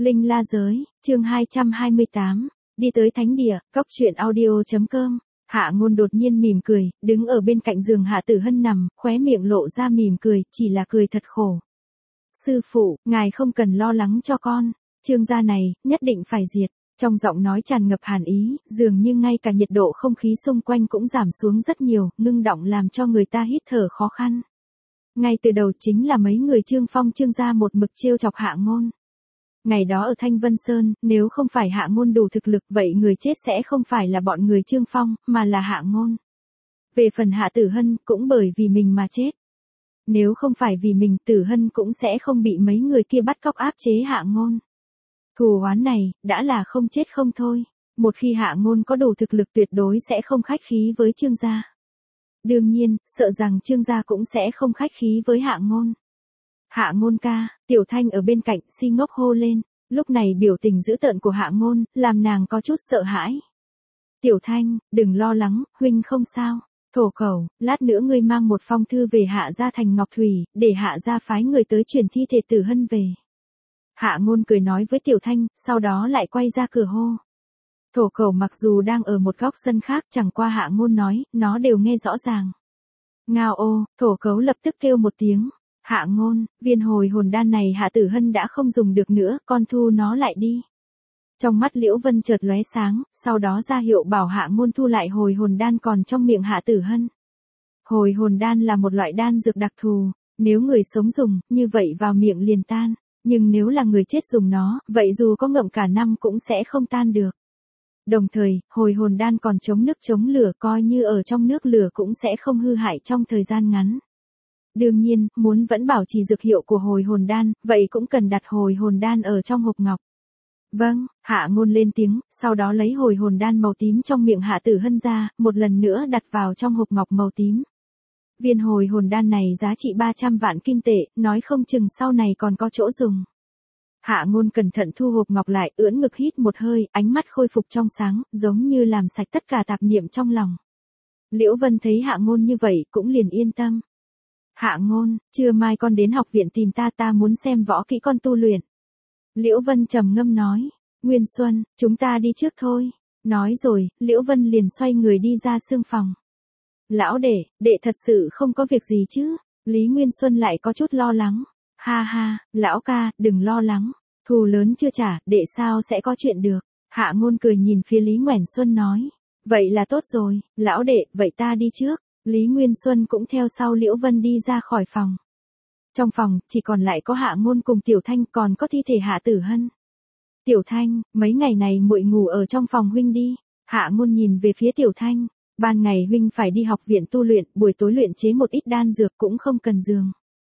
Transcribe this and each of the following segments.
Linh La Giới, chương 228, đi tới thánh địa, cóc truyện audio.com. Hạ Ngôn đột nhiên mỉm cười, đứng ở bên cạnh giường Hạ Tử Hân nằm, khóe miệng lộ ra mỉm cười, chỉ là cười thật khổ. Sư phụ, ngài không cần lo lắng cho con, Trương gia này, nhất định phải diệt. Trong giọng nói tràn ngập hàn ý, dường như ngay cả nhiệt độ không khí xung quanh cũng giảm xuống rất nhiều, ngưng đọng làm cho người ta hít thở khó khăn. Ngay từ đầu chính là mấy người Trương Phong Trương gia một mực trêu chọc Hạ Ngôn. Ngày đó ở Thanh Vân Sơn, nếu không phải Hạ Ngôn đủ thực lực vậy người chết sẽ không phải là bọn người Trương Phong, mà là Hạ Ngôn. Về phần Hạ Tử Hân, cũng bởi vì mình mà chết. Nếu không phải vì mình, Tử Hân cũng sẽ không bị mấy người kia bắt cóc áp chế Hạ Ngôn. Thù oán này, đã là không chết không thôi. Một khi Hạ Ngôn có đủ thực lực tuyệt đối sẽ không khách khí với Trương gia. Đương nhiên, sợ rằng Trương gia cũng sẽ không khách khí với Hạ Ngôn. Hạ Ngôn ca, Tiểu Thanh ở bên cạnh si ngốc hô lên, lúc này biểu tình dữ tợn của Hạ Ngôn, làm nàng có chút sợ hãi. Tiểu Thanh, đừng lo lắng, huynh không sao. Thổ khẩu, lát nữa ngươi mang một phong thư về Hạ gia thành Ngọc Thủy, để Hạ gia phái người tới chuyển thi thể Tử Hân về. Hạ Ngôn cười nói với Tiểu Thanh, sau đó lại quay ra cửa hô. Thổ khẩu mặc dù đang ở một góc sân khác, chẳng qua Hạ Ngôn nói, nó đều nghe rõ ràng. Ngao ô, thổ khấu lập tức kêu một tiếng. Hạ Ngôn, viên hồi hồn đan này Hạ Tử Hân đã không dùng được nữa, con thu nó lại đi. Trong mắt Liễu Vân chợt lóe sáng, sau đó ra hiệu bảo Hạ Ngôn thu lại hồi hồn đan còn trong miệng Hạ Tử Hân. Hồi hồn đan là một loại đan dược đặc thù, nếu người sống dùng, như vậy vào miệng liền tan, nhưng nếu là người chết dùng nó, vậy dù có ngậm cả năm cũng sẽ không tan được. Đồng thời, hồi hồn đan còn chống nước chống lửa, coi như ở trong nước lửa cũng sẽ không hư hại trong thời gian ngắn. Đương nhiên, muốn vẫn bảo trì dược hiệu của hồi hồn đan, vậy cũng cần đặt hồi hồn đan ở trong hộp ngọc. Vâng, Hạ Ngôn lên tiếng, sau đó lấy hồi hồn đan màu tím trong miệng Hạ Tử Hân ra, một lần nữa đặt vào trong hộp ngọc màu tím. Viên hồi hồn đan này giá trị 300 vạn kim tệ, nói không chừng sau này còn có chỗ dùng. Hạ Ngôn cẩn thận thu hộp ngọc lại, ưỡn ngực hít một hơi, ánh mắt khôi phục trong sáng, giống như làm sạch tất cả tạp niệm trong lòng. Liễu Vân thấy Hạ Ngôn như vậy, cũng liền yên tâm. Hạ Ngôn, trưa mai con đến học viện tìm ta muốn xem võ kỹ con tu luyện. Liễu Vân trầm ngâm nói, Nguyên Xuân, chúng ta đi trước thôi. Nói rồi, Liễu Vân liền xoay người đi ra xương phòng. Lão đệ thật sự không có việc gì chứ? Lý Nguyên Xuân lại có chút lo lắng. Ha ha, lão ca, đừng lo lắng. Thù lớn chưa trả, đệ sao sẽ có chuyện được. Hạ Ngôn cười nhìn phía Lý Nguyễn Xuân nói. Vậy là tốt rồi, lão đệ, vậy ta đi trước. Lý Nguyên Xuân cũng theo sau Liễu Vân đi ra khỏi phòng. Trong phòng, chỉ còn lại có Hạ Ngôn cùng Tiểu Thanh, còn có thi thể Hạ Tử Hân. Tiểu Thanh, mấy ngày này muội ngủ ở trong phòng huynh đi. Hạ Ngôn nhìn về phía Tiểu Thanh. Ban ngày huynh phải đi học viện tu luyện, buổi tối luyện chế một ít đan dược cũng không cần giường.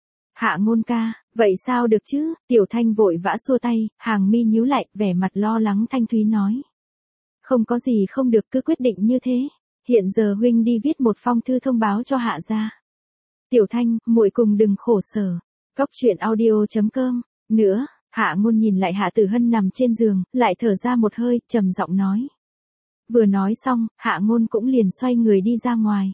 Hạ Ngôn ca, vậy sao được chứ? Tiểu Thanh vội vã xua tay, hàng mi nhíu lại, vẻ mặt lo lắng thanh thúy nói. Không có gì không được, cứ quyết định như thế. Hiện giờ huynh đi viết một phong thư thông báo cho Hạ gia. Tiểu Thanh, muội cùng đừng khổ sở. Cóc truyện audio.com. Nữa, Hạ Ngôn nhìn lại Hạ Tử Hân nằm trên giường, lại thở ra một hơi, trầm giọng nói. Vừa nói xong, Hạ Ngôn cũng liền xoay người đi ra ngoài.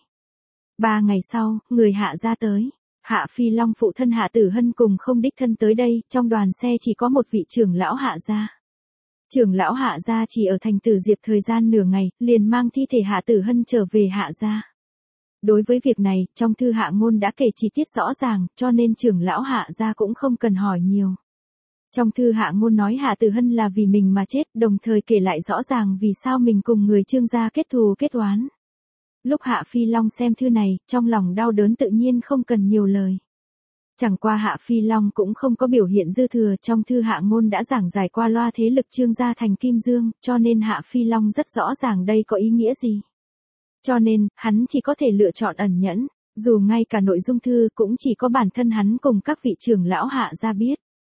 3 ngày sau, người Hạ gia tới. Hạ Phi Long phụ thân Hạ Tử Hân cùng không đích thân tới đây, trong đoàn xe chỉ có một vị trưởng lão Hạ gia. Trưởng lão Hạ gia chỉ ở thành Tử Diệp thời gian nửa ngày, liền mang thi thể Hạ Tử Hân trở về Hạ gia. Đối với việc này, trong thư Hạ Ngôn đã kể chi tiết rõ ràng, cho nên trưởng lão Hạ gia cũng không cần hỏi nhiều. Trong thư Hạ Ngôn nói Hạ Tử Hân là vì mình mà chết, đồng thời kể lại rõ ràng vì sao mình cùng người Trương gia kết thù kết oán. Lúc Hạ Phi Long xem thư này, trong lòng đau đớn tự nhiên không cần nhiều lời. Chẳng qua Hạ Phi Long cũng không có biểu hiện dư thừa, trong thư Hạ Ngôn đã giảng giải qua loa thế lực Trương gia thành Kim Dương, cho nên Hạ Phi Long rất rõ ràng đây có ý nghĩa gì. Cho nên, hắn chỉ có thể lựa chọn ẩn nhẫn, dù ngay cả nội dung thư cũng chỉ có bản thân hắn cùng các vị trưởng lão Hạ gia biết.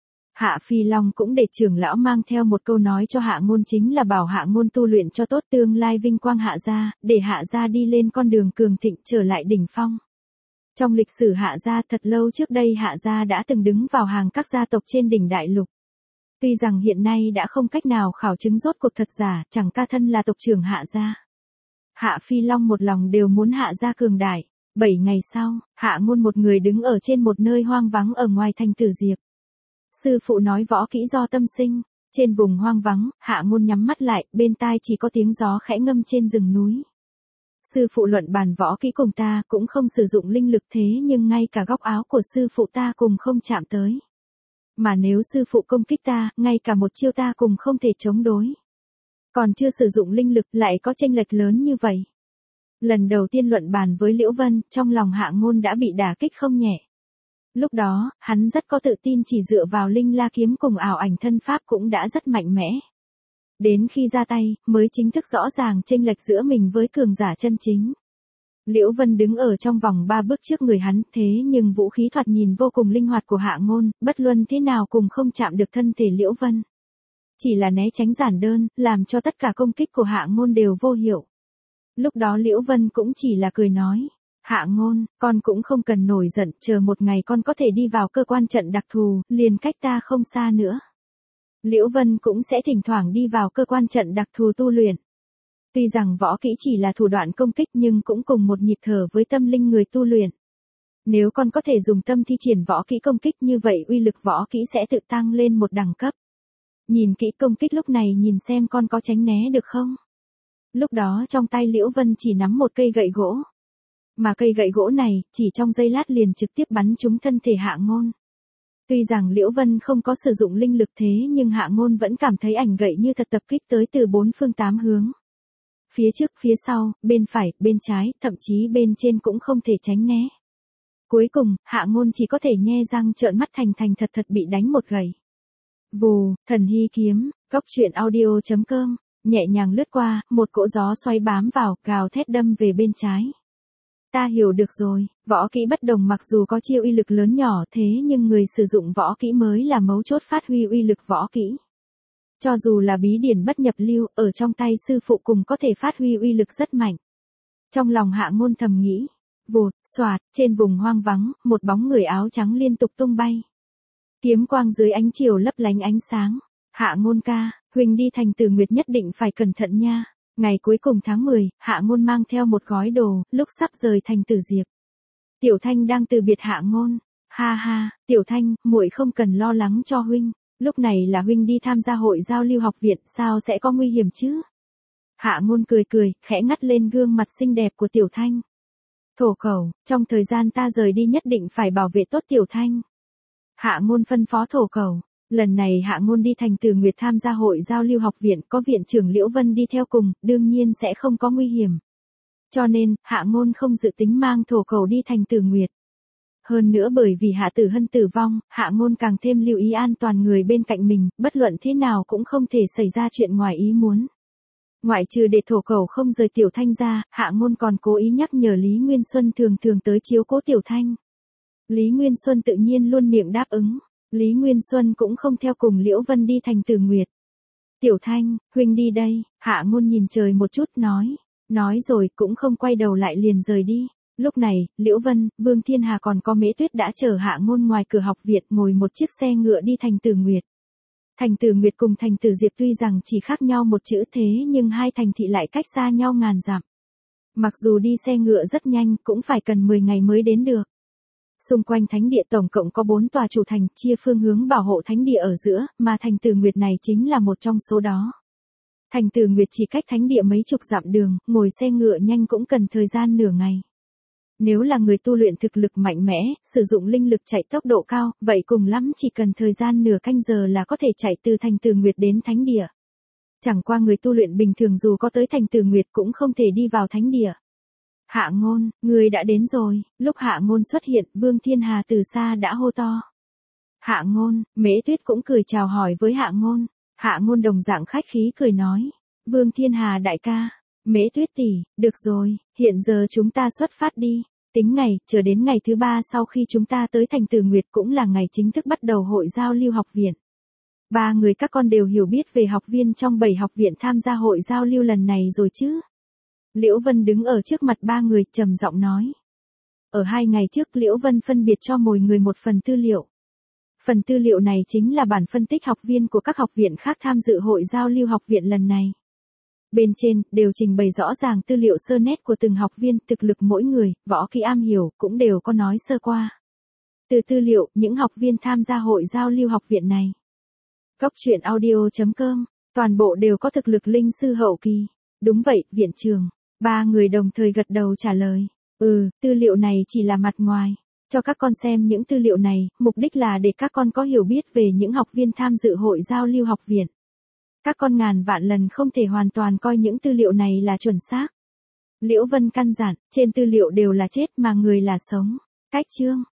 Hạ Phi Long cũng để trưởng lão mang theo một câu nói cho Hạ Ngôn, chính là bảo Hạ Ngôn tu luyện cho tốt tương lai vinh quang Hạ gia, để Hạ gia đi lên con đường cường thịnh trở lại đỉnh phong. Trong lịch sử Hạ gia thật lâu trước đây Hạ gia đã từng đứng vào hàng các gia tộc trên đỉnh đại lục. Tuy rằng hiện nay đã không cách nào khảo chứng rốt cuộc thật giả, chẳng ca thân là tộc trưởng Hạ gia. Hạ Phi Long một lòng đều muốn Hạ gia cường đại. 7 ngày sau, Hạ Ngôn một người đứng ở trên một nơi hoang vắng ở ngoài thành Tử Diệp. Sư phụ nói võ kỹ do tâm sinh. Trên vùng hoang vắng, Hạ Ngôn nhắm mắt lại, bên tai chỉ có tiếng gió khẽ ngâm trên rừng núi. Sư phụ luận bàn võ kỹ cùng ta cũng không sử dụng linh lực thế nhưng ngay cả góc áo của sư phụ ta cùng không chạm tới. Mà nếu sư phụ công kích ta, ngay cả một chiêu ta cùng không thể chống đối. Còn chưa sử dụng linh lực lại có chênh lệch lớn như vậy. Lần đầu tiên luận bàn với Liễu Vân, trong lòng Hạ Ngôn đã bị đả kích không nhẹ. Lúc đó, hắn rất có tự tin chỉ dựa vào linh la kiếm cùng ảo ảnh thân pháp cũng đã rất mạnh mẽ. Đến khi ra tay, mới chính thức rõ ràng chênh lệch giữa mình với cường giả chân chính. Liễu Vân đứng ở trong vòng 3 bước trước người hắn, thế nhưng vũ khí thoạt nhìn vô cùng linh hoạt của Hạ Ngôn, bất luận thế nào cùng không chạm được thân thể Liễu Vân. Chỉ là né tránh giản đơn, làm cho tất cả công kích của Hạ Ngôn đều vô hiệu. Lúc đó Liễu Vân cũng chỉ là cười nói, Hạ Ngôn, con cũng không cần nổi giận, chờ một ngày con có thể đi vào cơ quan trận đặc thù, liền cách ta không xa nữa. Liễu Vân cũng sẽ thỉnh thoảng đi vào cơ quan trận đặc thù tu luyện. Tuy rằng võ kỹ chỉ là thủ đoạn công kích nhưng cũng cùng một nhịp thở với tâm linh người tu luyện. Nếu con có thể dùng tâm thi triển võ kỹ công kích như vậy uy lực võ kỹ sẽ tự tăng lên một đẳng cấp. Nhìn kỹ công kích lúc này nhìn xem con có tránh né được không. Lúc đó trong tay Liễu Vân chỉ nắm một cây gậy gỗ. Mà cây gậy gỗ này chỉ trong giây lát liền trực tiếp bắn trúng thân thể Hạ Ngôn. Tuy rằng Liễu Vân không có sử dụng linh lực thế nhưng Hạ Ngôn vẫn cảm thấy ảnh gậy như thật tập kích tới từ 4 phương 8 hướng. Phía trước, phía sau, bên phải, bên trái, thậm chí bên trên cũng không thể tránh né. Cuối cùng, Hạ Ngôn chỉ có thể nhe răng trợn mắt thành thật bị đánh một gậy. Vù, thần hy kiếm, góc truyện audio.com, nhẹ nhàng lướt qua, một cỗ gió xoay bám vào, gào thét đâm về bên trái. Ta hiểu được rồi, võ kỹ bất đồng mặc dù có chiêu uy lực lớn nhỏ thế nhưng người sử dụng võ kỹ mới là mấu chốt phát huy uy lực võ kỹ. Cho dù là bí điển bất nhập lưu, ở trong tay sư phụ cùng có thể phát huy uy lực rất mạnh. Trong lòng Hạ Ngôn thầm nghĩ, vụt, xoạt, trên vùng hoang vắng, một bóng người áo trắng liên tục tung bay. Kiếm quang dưới ánh chiều lấp lánh ánh sáng. Hạ Ngôn ca, huynh đi thành Tử Nguyệt nhất định phải cẩn thận nha. Ngày cuối cùng tháng 10, Hạ Ngôn mang theo một gói đồ, lúc sắp rời thành Tử Diệp. Tiểu Thanh đang từ biệt Hạ Ngôn. Ha ha, Tiểu Thanh, muội không cần lo lắng cho huynh. Lúc này là huynh đi tham gia hội giao lưu học viện, sao sẽ có nguy hiểm chứ? Hạ Ngôn cười, khẽ ngắt lên gương mặt xinh đẹp của Tiểu Thanh. Thổ Khẩu, trong thời gian ta rời đi nhất định phải bảo vệ tốt Tiểu Thanh. Hạ Ngôn phân phó Thổ Khẩu. Lần này Hạ Ngôn đi thành Tử Nguyệt tham gia hội giao lưu học viện, có viện trưởng Liễu Vân đi theo cùng, đương nhiên sẽ không có nguy hiểm. Cho nên, Hạ Ngôn không dự tính mang Thổ Khẩu đi thành Tử Nguyệt. Hơn nữa bởi vì Hạ Tử Hân tử vong, Hạ Ngôn càng thêm lưu ý an toàn người bên cạnh mình, bất luận thế nào cũng không thể xảy ra chuyện ngoài ý muốn. Ngoại trừ để Thổ Khẩu không rời Tiểu Thanh ra, Hạ Ngôn còn cố ý nhắc nhở Lý Nguyên Xuân thường tới chiếu cố Tiểu Thanh. Lý Nguyên Xuân tự nhiên luôn miệng đáp ứng. Lý Nguyên Xuân cũng không theo cùng Liễu Vân đi thành Tử Nguyệt. Tiểu Thanh, huynh đi đây, Hạ Ngôn nhìn trời một chút nói rồi cũng không quay đầu lại liền rời đi. Lúc này, Liễu Vân, Vương Thiên Hà còn có Mễ Tuyết đã chờ Hạ Ngôn ngoài cửa học viện ngồi một chiếc xe ngựa đi thành Tử Nguyệt. Thành Tử Nguyệt cùng thành Tử Diệp tuy rằng chỉ khác nhau một chữ thế nhưng hai thành thị lại cách xa nhau ngàn dặm. Mặc dù đi xe ngựa rất nhanh cũng phải cần 10 ngày mới đến được. Xung quanh thánh địa tổng cộng có 4 tòa chủ thành, chia phương hướng bảo hộ thánh địa ở giữa, mà thành Tử Nguyệt này chính là một trong số đó. Thành Tử Nguyệt chỉ cách thánh địa mấy chục dặm đường, ngồi xe ngựa nhanh cũng cần thời gian nửa ngày. Nếu là người tu luyện thực lực mạnh mẽ, sử dụng linh lực chạy tốc độ cao, vậy cùng lắm chỉ cần thời gian nửa canh giờ là có thể chạy từ thành Tử Nguyệt đến thánh địa. Chẳng qua người tu luyện bình thường dù có tới thành Tử Nguyệt cũng không thể đi vào thánh địa. Hạ Ngôn, người đã đến rồi. Lúc Hạ Ngôn xuất hiện, Vương Thiên Hà từ xa đã hô to. Hạ Ngôn, Mễ Tuyết cũng cười chào hỏi với Hạ Ngôn. Hạ Ngôn đồng dạng khách khí cười nói. Vương Thiên Hà đại ca, Mễ Tuyết tỷ, được rồi, hiện giờ chúng ta xuất phát đi. Tính ngày, chờ đến ngày thứ 3 sau khi chúng ta tới thành Tử Nguyệt cũng là ngày chính thức bắt đầu hội giao lưu học viện. 3 người các con đều hiểu biết về học viên trong 7 học viện tham gia hội giao lưu lần này rồi chứ? Liễu Vân đứng ở trước mặt 3 người trầm giọng nói. Ở 2 ngày trước Liễu Vân phân biệt cho mỗi người một phần tư liệu. Phần tư liệu này chính là bản phân tích học viên của các học viện khác tham dự hội giao lưu học viện lần này. Bên trên, đều trình bày rõ ràng tư liệu sơ nét của từng học viên, thực lực mỗi người, võ kỹ am hiểu, cũng đều có nói sơ qua. Từ tư liệu, những học viên tham gia hội giao lưu học viện này Cốc truyện audio.com, toàn bộ đều có thực lực linh sư hậu kỳ. Đúng vậy, viện trưởng. Ba người đồng thời gật đầu trả lời. Tư liệu này chỉ là mặt ngoài. Cho các con xem những tư liệu này, mục đích là để các con có hiểu biết về những học viên tham dự hội giao lưu học viện. Các con ngàn vạn lần không thể hoàn toàn coi những tư liệu này là chuẩn xác. Liễu Vân căn dặn, trên tư liệu đều là chết mà người là sống. Cách chương.